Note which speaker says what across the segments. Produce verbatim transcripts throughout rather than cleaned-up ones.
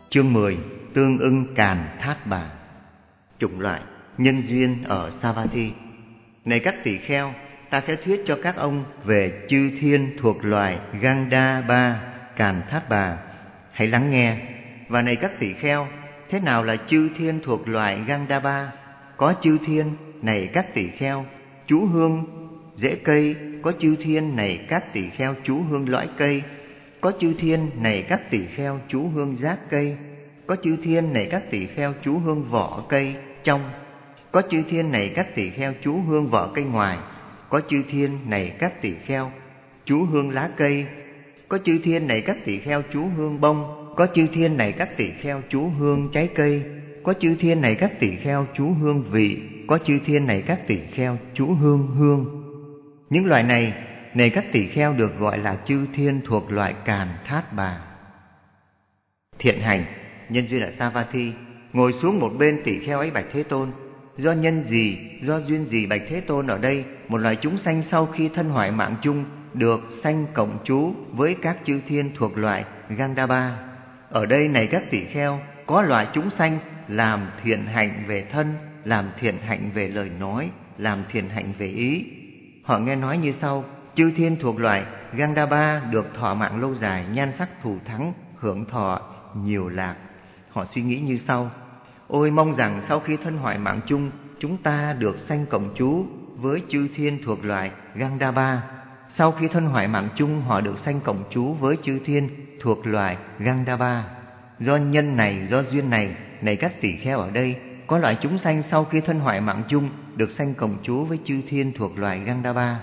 Speaker 1: Chương mười. Tương ưng Càn Thát Bà. Chủng loại nhân duyên ở Savatthi. Này các tỳ kheo, ta sẽ thuyết cho các ông về chư thiên thuộc loài Gandharbha Càn Thát Bà. Hãy lắng nghe. Và này các tỳ kheo, thế nào là chư thiên thuộc loài Gandharbha? Có chư thiên này các tỳ kheo chú hương rễ cây, có chư thiên này các tỳ kheo chú hương lõi cây, có chư thiên này các tỳ kheo chú hương giác cây, có chư thiên này các tỳ kheo chú hương vỏ cây trong, có chư thiên này các tỳ kheo chú hương vỏ cây ngoài, có chư thiên này các tỳ kheo chú hương lá cây, có chư thiên này các tỳ kheo chú hương bông, có chư thiên này các tỳ kheo chú hương trái cây, có chư thiên này các tỳ kheo chú hương vị, có chư thiên này các tỳ kheo chú hương hương. Những loài này, này các tỳ kheo được gọi là chư thiên thuộc loại Càn Thát Bà. Thiện hành, nhân duyên ở Savatthi. Ngồi xuống một bên, tỳ kheo ấy bạch Thế Tôn: do nhân gì, do duyên gì bạch Thế Tôn, ở đây một loài chúng sanh sau khi thân hoại mạng chung được sanh cộng trú với các chư thiên thuộc loại Gandharbha. Ở đây này các tỳ kheo, có loài chúng sanh làm thiện hạnh về thân, làm thiện hạnh về lời nói, làm thiện hạnh về ý. Họ nghe nói như sau: chư thiên thuộc loại Gandharbha được thọ mạng lâu dài, nhan sắc thù thắng, hưởng thọ nhiều lạc. Họ suy nghĩ như sau: ôi mong rằng sau khi thân hoại mạng chung, chúng ta được sanh cộng trú với chư thiên thuộc loại Gandharbha. Sau khi thân hoại mạng chung, họ được sanh cộng trú với chư thiên thuộc loại Gandharbha. Do nhân này, do duyên này, này các tỳ kheo, ở đây có loại chúng sanh sau khi thân hoại mạng chung được sanh cộng trú với chư thiên thuộc loại Gandharbha.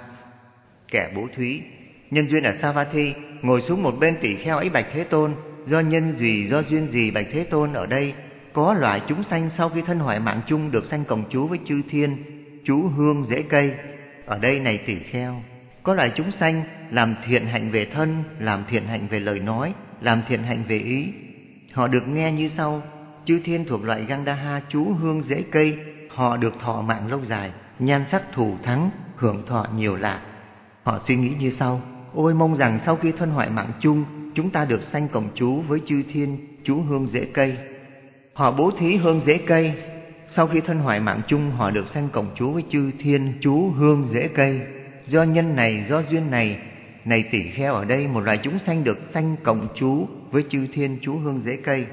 Speaker 1: Kẻ bố thí, nhân duyên ở Savatthi. Ngồi xuống một bên, tỳ kheo ấy bạch Thế Tôn: do nhân gì, do duyên gì bạch Thế Tôn, ở đây có loại chúng sanh sau khi thân hoại mạng chung được sanh cộng trú với chư thiên chú hương rễ cây. Ở đây này tỳ kheo, có loại chúng sanh làm thiện hạnh về thân, làm thiện hạnh về lời nói, làm thiện hạnh về ý. Họ được nghe như sau: chư thiên thuộc loại Gandharbha chú hương rễ cây, họ được thọ mạng lâu dài, nhan sắc thù thắng, hưởng thọ nhiều lạc. Họ suy nghĩ như sau: ôi mong rằng sau khi thân hoại mạng chung, chúng ta được sanh cộng trú với chư thiên chú hương rễ cây. Họ bố thí hương rễ cây. Sau khi thân hoại mạng chung, họ được sanh cộng trú với chư thiên chú hương rễ cây. Do nhân này, do duyên này, này tỳ kheo, ở đây một loài chúng sanh được sanh cộng trú với chư thiên chú hương rễ cây.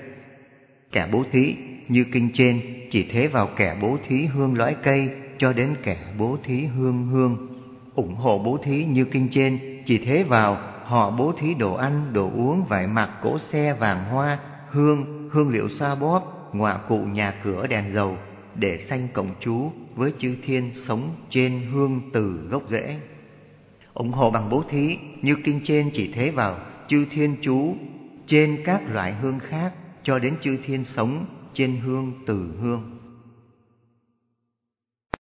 Speaker 1: Kẻ bố thí, như kinh trên, chỉ thế vào kẻ bố thí hương lõi cây cho đến kẻ bố thí hương hương. Ủng hộ bố thí, như kinh trên, chỉ thế vào họ bố thí đồ ăn, đồ uống, vải mặc, cỗ xe, vàng hoa, hương, hương liệu xoa bóp, ngọa cụ, nhà cửa, đèn dầu, để sanh cộng trú với chư thiên sống trên hương từ gốc rễ. Ủng hộ bằng bố thí, như kinh trên, chỉ thế vào chư thiên chú trên các loại hương khác cho đến chư thiên sống trên hương từ hương.